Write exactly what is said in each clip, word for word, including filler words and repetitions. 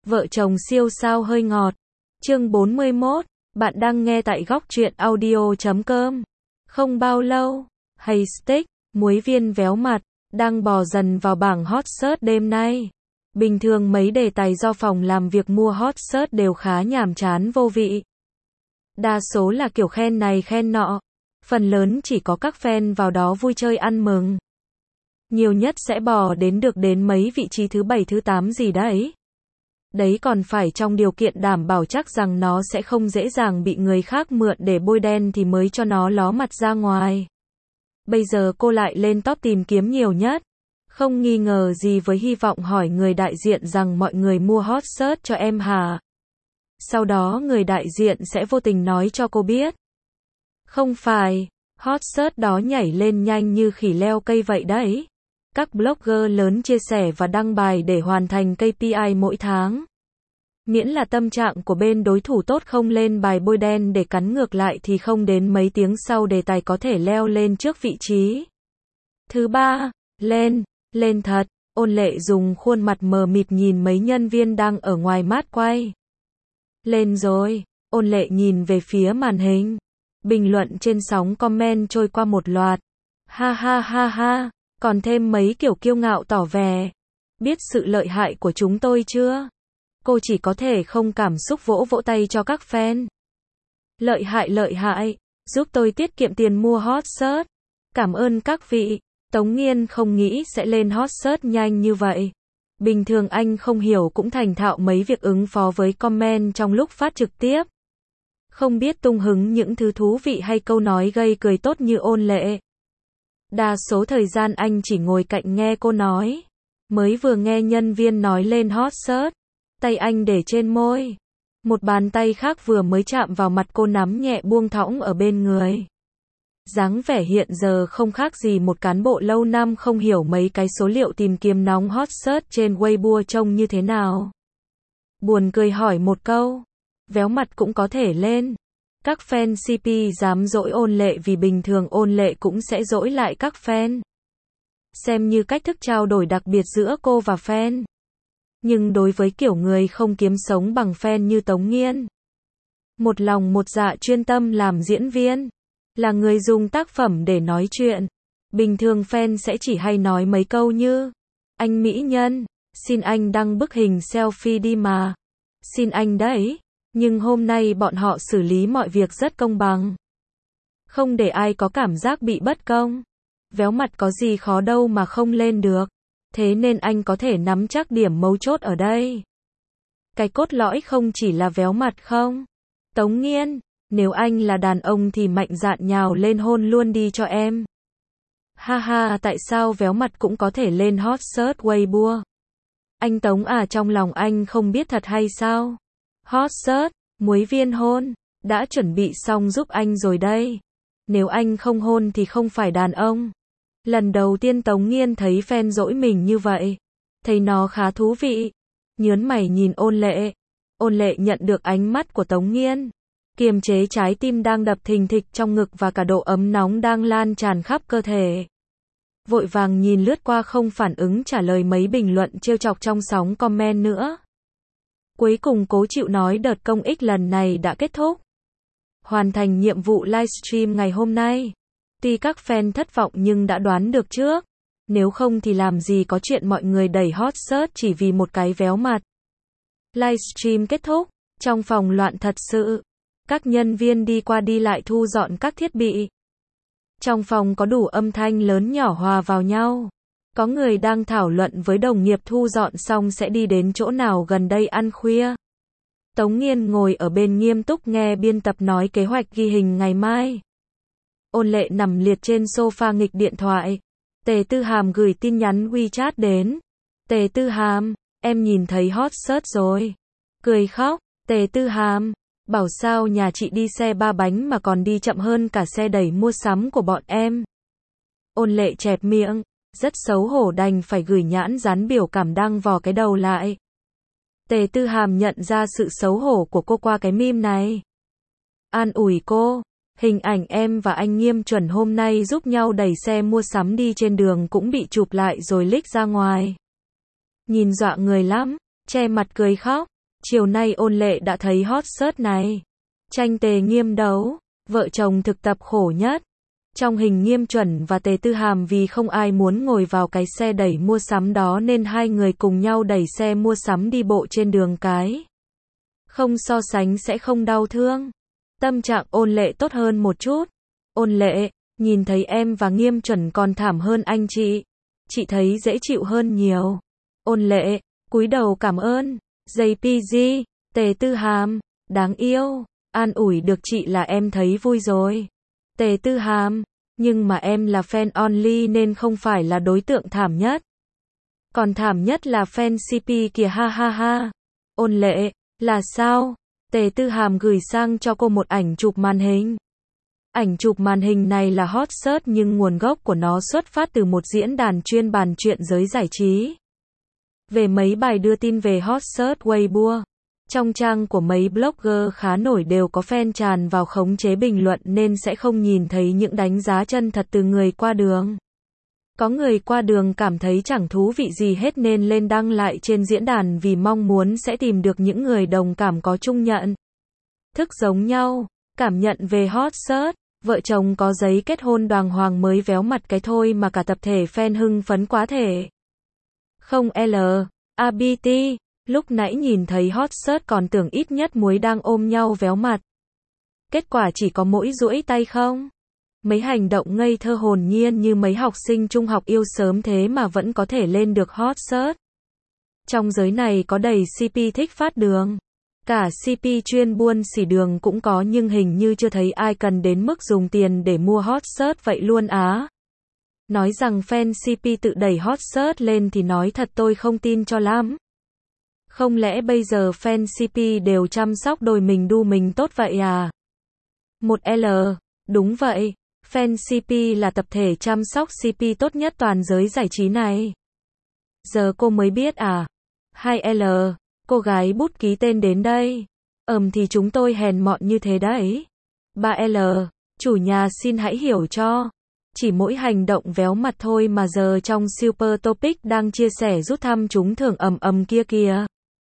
Vợ chồng siêu sao hơi ngọt. Chương bốn mươi mốt. Bạn đang nghe tại góc truyện audio chấm com. Không bao lâu, Hay Stick, muối viên véo mặt, đang bò dần vào bảng hot search đêm nay. Bình thường mấy đề tài do phòng làm việc mua hot search đều khá nhàm chán vô vị. Đa số là kiểu khen này khen nọ. Phần lớn chỉ có các fan vào đó vui chơi ăn mừng. Nhiều nhất sẽ bò đến được đến mấy vị trí thứ bảy thứ tám gì đấy. Đấy còn phải trong điều kiện đảm bảo chắc rằng nó sẽ không dễ dàng bị người khác mượn để bôi đen thì mới cho nó ló mặt ra ngoài. Bây giờ cô lại lên top tìm kiếm nhiều nhất. Không nghi ngờ gì với hy vọng hỏi người đại diện rằng mọi người mua hot search cho em hả? Sau đó người đại diện sẽ vô tình nói cho cô biết. Không phải, hot search đó nhảy lên nhanh như khỉ leo cây vậy đấy. Các blogger lớn chia sẻ và đăng bài để hoàn thành ca pê i mỗi tháng. Miễn là tâm trạng của bên đối thủ tốt không lên bài bôi đen để cắn ngược lại thì không đến mấy tiếng sau đề tài có thể leo lên trước vị trí. Thứ ba, lên, lên thật, Ôn Lệ dùng khuôn mặt mờ mịt nhìn mấy nhân viên đang ở ngoài mát quay. Lên rồi, Ôn Lệ nhìn về phía màn hình. Bình luận trên sóng comment trôi qua một loạt. Ha ha ha ha. Còn thêm mấy kiểu kiêu ngạo tỏ vẻ. Biết sự lợi hại của chúng tôi chưa? Cô chỉ có thể không cảm xúc vỗ vỗ tay cho các fan. Lợi hại lợi hại, giúp tôi tiết kiệm tiền mua hot search. Cảm ơn các vị. Tống Nghiên không nghĩ sẽ lên hot search nhanh như vậy. Bình thường anh không hiểu cũng thành thạo mấy việc ứng phó với comment trong lúc phát trực tiếp. Không biết tung hứng những thứ thú vị hay câu nói gây cười tốt như Ôn Lệ. Đa số thời gian anh chỉ ngồi cạnh nghe cô nói. Mới vừa nghe nhân viên nói lên hot search, tay anh để trên môi. Một bàn tay khác vừa mới chạm vào mặt cô nắm nhẹ buông thõng ở bên người. Dáng vẻ hiện giờ không khác gì một cán bộ lâu năm không hiểu mấy cái số liệu tìm kiếm nóng hot search trên Weibo trông như thế nào. Buồn cười hỏi một câu. Véo mặt cũng có thể lên. Các fan xê pê dám dỗi Ôn Lệ vì bình thường Ôn Lệ cũng sẽ dỗi lại các fan. Xem như cách thức trao đổi đặc biệt giữa cô và fan. Nhưng đối với kiểu người không kiếm sống bằng fan như Tống Nghiên. Một lòng một dạ chuyên tâm làm diễn viên. Là người dùng tác phẩm để nói chuyện. Bình thường fan sẽ chỉ hay nói mấy câu như. Anh mỹ nhân, xin anh đăng bức hình selfie đi mà. Xin anh đấy. Nhưng hôm nay bọn họ xử lý mọi việc rất công bằng. Không để ai có cảm giác bị bất công. Véo mặt có gì khó đâu mà không lên được. Thế nên anh có thể nắm chắc điểm mấu chốt ở đây. Cái cốt lõi không chỉ là véo mặt không? Tống Nghiên, nếu anh là đàn ông thì mạnh dạn nhào lên hôn luôn đi cho em. Ha ha, tại sao véo mặt cũng có thể lên hot search Weibo? Anh Tống à, trong lòng anh không biết thật hay sao? Hot search, muối viên hôn, đã chuẩn bị xong giúp anh rồi đây. Nếu anh không hôn thì không phải đàn ông. Lần đầu tiên Tống Nghiên thấy fan dỗi mình như vậy. Thấy nó khá thú vị. Nhớn mày nhìn Ôn Lệ. Ôn Lệ nhận được ánh mắt của Tống Nghiên. Kiềm chế trái tim đang đập thình thịch trong ngực và cả độ ấm nóng đang lan tràn khắp cơ thể. Vội vàng nhìn lướt qua không phản ứng trả lời mấy bình luận trêu chọc trong sóng comment nữa. Cuối cùng cố chịu nói đợt công ích lần này đã kết thúc. Hoàn thành nhiệm vụ livestream ngày hôm nay. Tuy các fan thất vọng nhưng đã đoán được trước. Nếu không thì làm gì có chuyện mọi người đẩy hot search chỉ vì một cái véo mặt. Livestream kết thúc. Trong phòng loạn thật sự. Các nhân viên đi qua đi lại thu dọn các thiết bị. Trong phòng có đủ âm thanh lớn nhỏ hòa vào nhau. Có người đang thảo luận với đồng nghiệp thu dọn xong sẽ đi đến chỗ nào gần đây ăn khuya. Tống Nghiên ngồi ở bên nghiêm túc nghe biên tập nói kế hoạch ghi hình ngày mai. Ôn Lệ nằm liệt trên sofa nghịch điện thoại. Tề Tư Hàm gửi tin nhắn WeChat đến. Tề Tư Hàm, em nhìn thấy hot search rồi. Cười khóc, Tề Tư Hàm, bảo sao nhà chị đi xe ba bánh mà còn đi chậm hơn cả xe đẩy mua sắm của bọn em. Ôn Lệ chẹp miệng. Rất xấu hổ đành phải gửi nhãn dán biểu cảm đang vò cái đầu lại. Tề Tư Hàm nhận ra sự xấu hổ của cô qua cái meme này. An ủi cô, hình ảnh em và anh Nghiêm Chuẩn hôm nay giúp nhau đẩy xe mua sắm đi trên đường cũng bị chụp lại rồi leak ra ngoài. Nhìn dọa người lắm, che mặt cười khóc, Chiều nay Ôn Lệ đã thấy hot search này. Tranh Tề Nghiêm đấu, vợ chồng thực tập khổ nhất. Trong hình Nghiêm Chuẩn và Tề Tư Hàm vì không ai muốn ngồi vào cái xe đẩy mua sắm đó nên hai người cùng nhau đẩy xe mua sắm đi bộ trên đường cái. Không so sánh sẽ không đau thương. Tâm trạng Ôn Lệ tốt hơn một chút. Ôn Lệ, nhìn thấy em và Nghiêm Chuẩn còn thảm hơn anh chị. Chị thấy dễ chịu hơn nhiều. Ôn Lệ, cúi đầu cảm ơn. gi pê giê, Tề Tư Hàm, đáng yêu. An ủi được chị là em thấy vui rồi. Tề Tư Hàm, nhưng mà em là fan only nên không phải là đối tượng thảm nhất. Còn thảm nhất là fan xê pê kìa ha ha ha. Ôn Lệ, là sao? Tề Tư Hàm gửi sang cho cô một ảnh chụp màn hình. Ảnh chụp màn hình này là hot search nhưng nguồn gốc của nó xuất phát từ một diễn đàn chuyên bàn chuyện giới giải trí. Về mấy bài đưa tin về hot search Weibo. Trong trang của mấy blogger khá nổi đều có fan tràn vào khống chế bình luận nên sẽ không nhìn thấy những đánh giá chân thật từ người qua đường. Có người qua đường cảm thấy chẳng thú vị gì hết nên lên đăng lại trên diễn đàn vì mong muốn sẽ tìm được những người đồng cảm có chung nhận thức giống nhau. Cảm nhận về hot search, vợ chồng có giấy kết hôn đàng hoàng mới véo mặt cái thôi mà cả tập thể fan hưng phấn quá thể. Không L, a bê tê, lúc nãy nhìn thấy hot search còn tưởng ít nhất muối đang ôm nhau véo mặt. Kết quả chỉ có mỗi duỗi tay không? Mấy hành động ngây thơ hồn nhiên như mấy học sinh trung học yêu sớm thế mà vẫn có thể lên được hot search. Trong giới này có đầy xê pê thích phát đường. Cả xê pê chuyên buôn xỉ đường cũng có nhưng hình như chưa thấy ai cần đến mức dùng tiền để mua hot search vậy luôn á. Nói rằng fan xê pê tự đẩy hot search lên thì nói thật tôi không tin cho lắm. Không lẽ bây giờ fan xê pê đều chăm sóc đôi mình đu mình tốt vậy à? Một L, đúng vậy, fan xê pê là tập thể chăm sóc xê pê tốt nhất toàn giới giải trí này. Giờ cô mới biết à? Hai L, cô gái bút ký tên đến đây. Ừm thì chúng tôi hèn mọn như thế đấy. Ba L, chủ nhà xin hãy hiểu cho. Chỉ mỗi hành động véo mặt thôi mà giờ trong Super Topic đang chia sẻ rút thăm trúng thưởng ầm ầm kia kìa.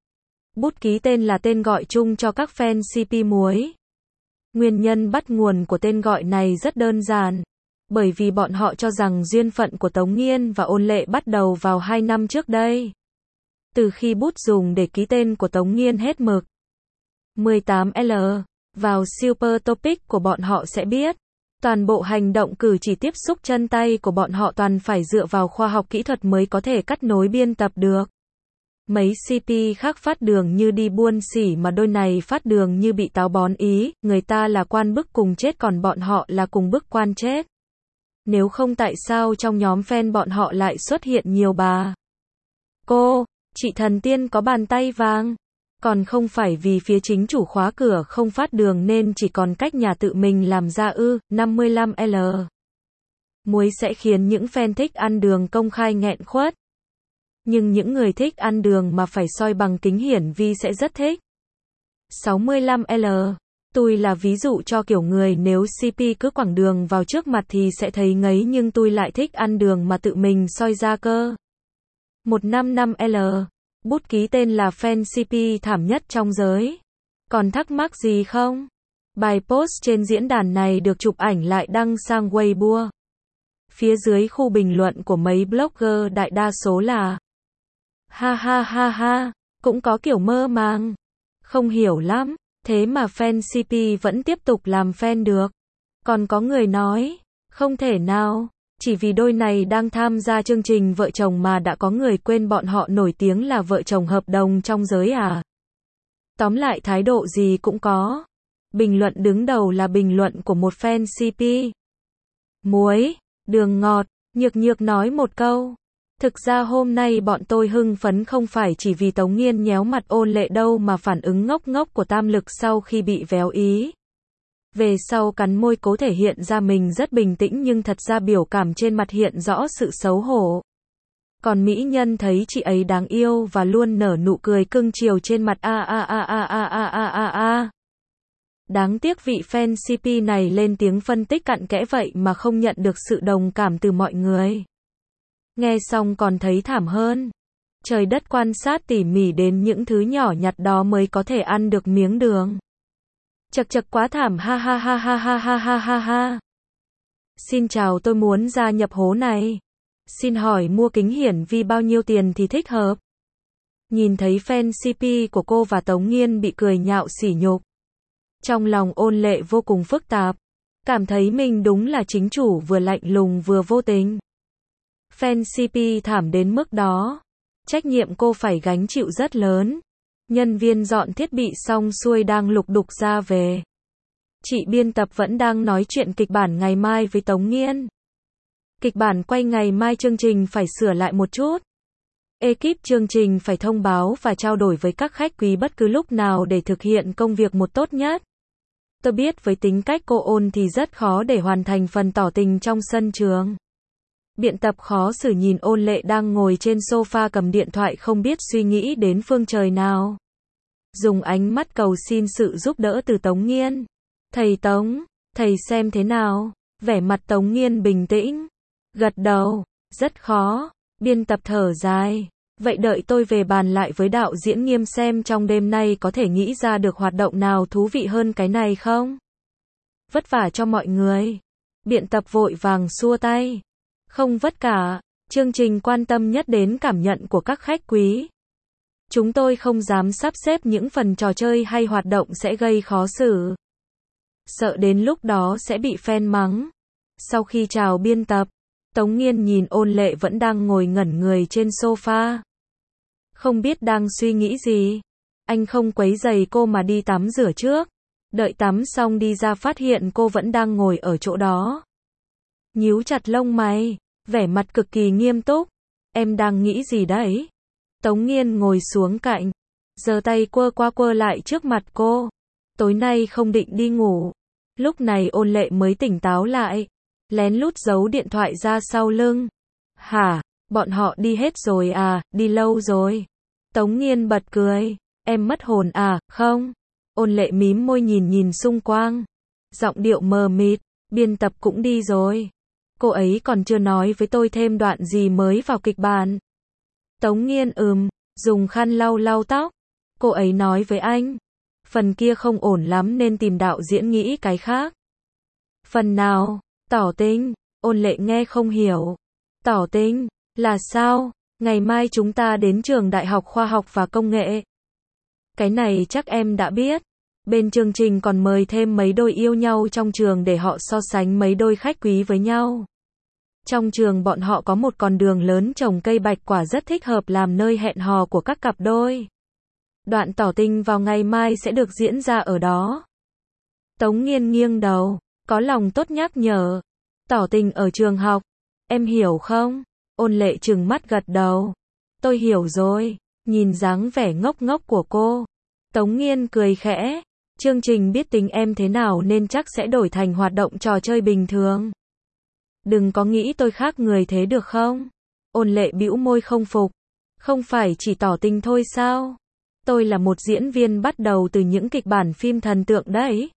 Bút ký tên là tên gọi chung cho các fan xê pê muối. Nguyên nhân bắt nguồn của tên gọi này rất đơn giản. Bởi vì bọn họ cho rằng duyên phận của Tống Nghiên và Ôn Lệ bắt đầu vào hai năm trước đây. Từ khi bút dùng để ký tên của Tống Nghiên hết mực. mười tám L, vào Super Topic của bọn họ sẽ biết. Toàn bộ hành động cử chỉ tiếp xúc chân tay của bọn họ toàn phải dựa vào khoa học kỹ thuật mới có thể cắt nối biên tập được. Mấy xê pê khác phát đường như đi buôn xỉ mà đôi này phát đường như bị táo bón ý, người ta là quan bức cùng chết còn bọn họ là cùng bức quan chết. Nếu không tại sao trong nhóm fan bọn họ lại xuất hiện nhiều bà cô, chị thần tiên có bàn tay vàng. Còn không phải vì phía chính chủ khóa cửa không phát đường nên chỉ còn cách nhà tự mình làm ra ư. Năm mươi lăm L, muối sẽ khiến những fan thích ăn đường công khai nghẹn khuất. Nhưng những người thích ăn đường mà phải soi bằng kính hiển vi sẽ rất thích. sáu mươi lăm L, tôi là ví dụ cho kiểu người nếu xê pê cứ quẳng đường vào trước mặt thì sẽ thấy ngấy nhưng tôi lại thích ăn đường mà tự mình soi ra cơ. một trăm năm mươi lăm L, bút ký tên là fan xê pê thảm nhất trong giới. Còn thắc mắc gì không? Bài post trên diễn đàn này được chụp ảnh lại đăng sang Weibo. Phía dưới khu bình luận của mấy blogger đại đa số là ha ha ha ha, cũng có kiểu mơ màng. Không hiểu lắm, thế mà fan xê pê vẫn tiếp tục làm fan được. Còn có người nói, không thể nào, chỉ vì đôi này đang tham gia chương trình vợ chồng mà đã có người quên bọn họ nổi tiếng là vợ chồng hợp đồng trong giới à. Tóm lại thái độ gì cũng có. Bình luận đứng đầu là bình luận của một fan xê pê. Muối, đường ngọt, nhược nhược nói một câu. Thực ra hôm nay bọn tôi hưng phấn không phải chỉ vì Tống Nghiên nhéo mặt Ôn Lệ đâu mà phản ứng ngốc ngốc của Tam Lực sau khi bị véo ý. Về sau cắn môi cố thể hiện ra mình rất bình tĩnh nhưng thật ra biểu cảm trên mặt hiện rõ sự xấu hổ. Còn mỹ nhân thấy chị ấy đáng yêu và luôn nở nụ cười cưng chiều trên mặt a a a a a a a a a. Đáng tiếc vị fan xê pê này lên tiếng phân tích cặn kẽ vậy mà không nhận được sự đồng cảm từ mọi người. Nghe xong còn thấy thảm hơn. Trời đất quan sát tỉ mỉ đến những thứ nhỏ nhặt đó mới có thể ăn được miếng đường. Chật chật quá thảm ha ha ha ha ha ha ha ha ha. Xin chào, tôi muốn gia nhập hố này. Xin hỏi mua kính hiển vi bao nhiêu tiền thì thích hợp? Nhìn thấy fan xê pê của cô và Tống Nghiên bị cười nhạo sỉ nhục. Trong lòng Ôn Lệ vô cùng phức tạp. Cảm thấy mình đúng là chính chủ vừa lạnh lùng vừa vô tình. Fan xê pê thảm đến mức đó. Trách nhiệm cô phải gánh chịu rất lớn. Nhân viên dọn thiết bị xong xuôi đang lục đục ra về. Chị biên tập vẫn đang nói chuyện kịch bản ngày mai với Tống Nghiên. Kịch bản quay ngày mai chương trình phải sửa lại một chút. Ekip chương trình phải thông báo và trao đổi với các khách quý bất cứ lúc nào để thực hiện công việc một tốt nhất. Tôi biết với tính cách cô Ôn thì rất khó để hoàn thành phần tỏ tình trong sân trường. Biện tập khó xử nhìn Ôn Lệ đang ngồi trên sofa cầm điện thoại không biết suy nghĩ đến phương trời nào. Dùng ánh mắt cầu xin sự giúp đỡ từ Tống Nghiên. Thầy Tống, thầy xem thế nào? Vẻ mặt Tống Nghiên bình tĩnh. Gật đầu, rất khó. Biên tập thở dài. Vậy đợi tôi về bàn lại với đạo diễn Nghiêm xem trong đêm nay có thể nghĩ ra được hoạt động nào thú vị hơn cái này không? Vất vả cho mọi người. Biện tập vội vàng xua tay. Không vất cả, chương trình quan tâm nhất đến cảm nhận của các khách quý. Chúng tôi không dám sắp xếp những phần trò chơi hay hoạt động sẽ gây khó xử. Sợ đến lúc đó sẽ bị fan mắng. Sau khi chào biên tập, Tống Nghiên nhìn Ôn Lệ vẫn đang ngồi ngẩn người trên sofa. Không biết đang suy nghĩ gì. Anh không quấy rầy cô mà đi tắm rửa trước. Đợi tắm xong đi ra phát hiện cô vẫn đang ngồi ở chỗ đó. Nhíu chặt lông mày, vẻ mặt cực kỳ nghiêm túc. Em đang nghĩ gì đấy? Tống Nghiên ngồi xuống cạnh, giơ tay quơ qua quơ lại trước mặt cô. Tối nay không định đi ngủ. Lúc này Ôn Lệ mới tỉnh táo lại. Lén lút giấu điện thoại ra sau lưng. Hả, bọn họ đi hết rồi à, đi lâu rồi. Tống Nghiên bật cười. Em mất hồn à, không? Ôn Lệ mím môi nhìn nhìn xung quanh. Giọng điệu mờ mịt, biên tập cũng đi rồi. Cô ấy còn chưa nói với tôi thêm đoạn gì mới vào kịch bản. Tống Nghiên ừm, dùng khăn lau lau tóc. Cô ấy nói với anh. Phần kia không ổn lắm nên tìm đạo diễn nghĩ cái khác. Phần nào? Tỏ tình. Ôn Lệ nghe không hiểu. Tỏ tình? Là sao? Ngày mai chúng ta đến trường Đại học Khoa học và Công nghệ. Cái này chắc em đã biết. Bên chương trình còn mời thêm mấy đôi yêu nhau trong trường để họ so sánh mấy đôi khách quý với nhau. Trong trường bọn họ có một con đường lớn trồng cây bạch quả rất thích hợp làm nơi hẹn hò của các cặp đôi. Đoạn tỏ tình vào ngày mai sẽ được diễn ra ở đó. Tống Nghiên nghiêng đầu, có lòng tốt nhắc nhở. Tỏ tình ở trường học. Em hiểu không? Ôn Lệ trừng mắt gật đầu. Tôi hiểu rồi. Nhìn dáng vẻ ngốc ngốc của cô. Tống Nghiên cười khẽ. Chương trình biết tính em thế nào nên chắc sẽ đổi thành hoạt động trò chơi bình thường. Đừng có nghĩ tôi khác người thế được không? Ôn Lệ bĩu môi không phục. Không phải chỉ tỏ tình thôi sao? Tôi là một diễn viên bắt đầu từ những kịch bản phim thần tượng đấy.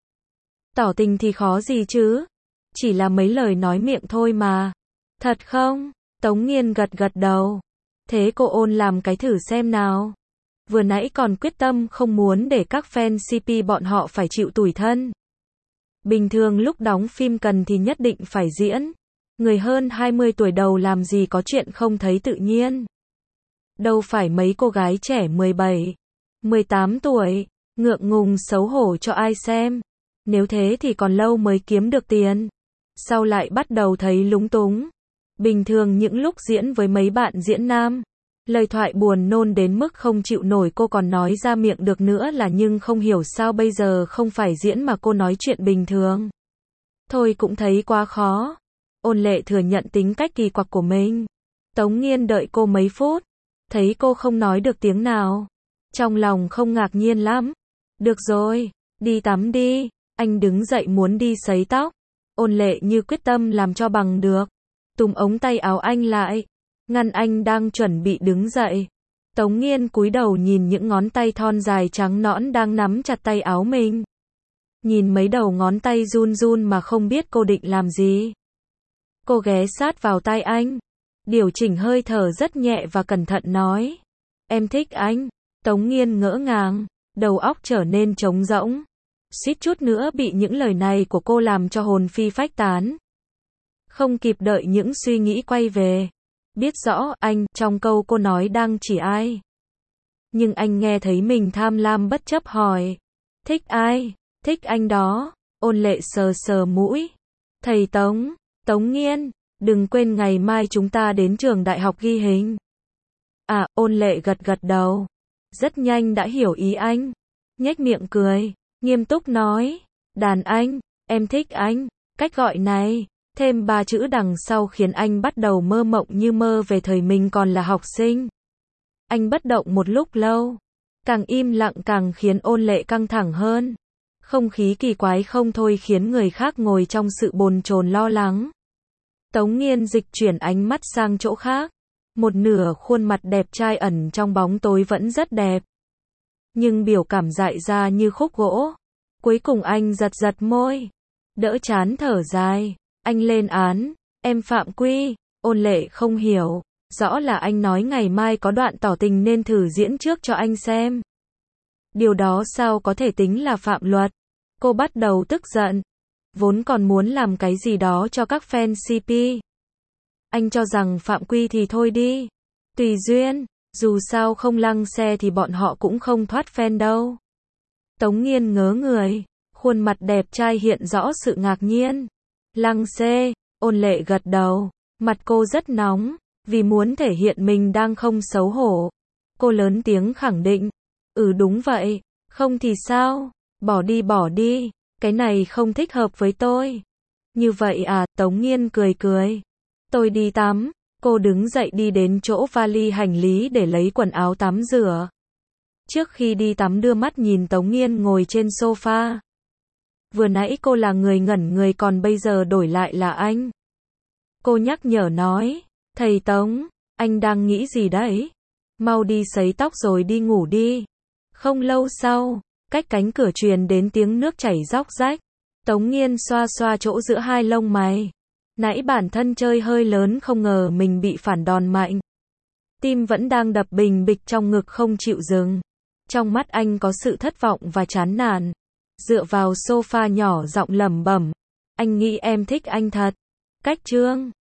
Tỏ tình thì khó gì chứ? Chỉ là mấy lời nói miệng thôi mà. Thật không? Tống Nghiên gật gật đầu. Thế cô Ôn làm cái thử xem nào. Vừa nãy còn quyết tâm không muốn để các fan xê pê bọn họ phải chịu tủi thân. Bình thường lúc đóng phim cần thì nhất định phải diễn. Người hơn hai mươi tuổi đầu làm gì có chuyện không thấy tự nhiên. Đâu phải mấy cô gái trẻ mười bảy, mười tám tuổi, ngượng ngùng xấu hổ cho ai xem. Nếu thế thì còn lâu mới kiếm được tiền. Sau lại bắt đầu thấy lúng túng. Bình thường những lúc diễn với mấy bạn diễn nam, lời thoại buồn nôn đến mức không chịu nổi cô còn nói ra miệng được nữa là nhưng không hiểu sao bây giờ không phải diễn mà cô nói chuyện bình thường. Thôi cũng thấy quá khó. Ôn Lệ thừa nhận tính cách kỳ quặc của mình. Tống Nghiên đợi cô mấy phút. Thấy cô không nói được tiếng nào. Trong lòng không ngạc nhiên lắm. Được rồi, đi tắm đi. Anh đứng dậy muốn đi sấy tóc. Ôn Lệ như quyết tâm làm cho bằng được. Túm ống tay áo anh lại. Ngăn anh đang chuẩn bị đứng dậy. Tống Nghiên cúi đầu nhìn những ngón tay thon dài trắng nõn đang nắm chặt tay áo mình. Nhìn mấy đầu ngón tay run run mà không biết cô định làm gì. Cô ghé sát vào tai anh. Điều chỉnh hơi thở rất nhẹ và cẩn thận nói. Em thích anh. Tống Nghiên ngỡ ngàng, đầu óc trở nên trống rỗng. Suýt chút nữa bị những lời này của cô làm cho hồn phi phách tán. Không kịp đợi những suy nghĩ quay về. Biết rõ anh trong câu cô nói đang chỉ ai. Nhưng anh nghe thấy mình tham lam bất chấp hỏi. Thích ai? Thích anh đó. Ôn Lệ sờ sờ mũi. Thầy Tống, Tống Nghiên, đừng quên ngày mai chúng ta đến trường đại học ghi hình. À, Ôn Lệ gật gật đầu. Rất nhanh đã hiểu ý anh. Nhếch miệng cười, nghiêm túc nói. Đàn anh, em thích anh. Cách gọi này, thêm ba chữ đằng sau khiến anh bắt đầu mơ mộng như mơ về thời mình còn là học sinh. Anh bất động một lúc lâu. Càng im lặng càng khiến Ôn Lệ căng thẳng hơn. Không khí kỳ quái không thôi khiến người khác ngồi trong sự bồn chồn lo lắng. Tống Nghiên dịch chuyển ánh mắt sang chỗ khác. Một nửa khuôn mặt đẹp trai ẩn trong bóng tối vẫn rất đẹp. Nhưng biểu cảm dại ra như khúc gỗ. Cuối cùng anh giật giật môi. Đỡ chán thở dài. Anh lên án. Em phạm quy. Ôn Lệ không hiểu. Rõ là anh nói ngày mai có đoạn tỏ tình nên thử diễn trước cho anh xem. Điều đó sao có thể tính là phạm luật? Cô bắt đầu tức giận. Vốn còn muốn làm cái gì đó cho các fan xê pê. Anh cho rằng phạm quy thì thôi đi. Tùy duyên, dù sao không lăng xe thì bọn họ cũng không thoát fan đâu. Tống Nghiên ngớ người, khuôn mặt đẹp trai hiện rõ sự ngạc nhiên. Lăng xê, Ôn Lệ gật đầu, mặt cô rất nóng, vì muốn thể hiện mình đang không xấu hổ. Cô lớn tiếng khẳng định, ừ đúng vậy, không thì sao, bỏ đi bỏ đi, cái này không thích hợp với tôi. Như vậy à, Tống Nghiên cười cười. Tôi đi tắm. Cô đứng dậy đi đến chỗ vali hành lý để lấy quần áo tắm rửa. Trước khi đi tắm đưa mắt nhìn Tống Nghiên ngồi trên sofa. Vừa nãy cô là người ngẩn người còn bây giờ đổi lại là anh. Cô nhắc nhở nói, thầy Tống, anh đang nghĩ gì đấy? Mau đi sấy tóc rồi đi ngủ đi. Không lâu sau, cách cánh cửa truyền đến tiếng nước chảy róc rách. Tống Nghiên xoa xoa chỗ giữa hai lông mày. Nãy bản thân chơi hơi lớn không ngờ mình bị phản đòn mạnh. Tim vẫn đang đập bình bịch trong ngực không chịu dừng. Trong mắt anh có sự thất vọng và chán nản. Dựa vào sofa nhỏ giọng lẩm bẩm. Anh nghĩ em thích anh thật. Cách chương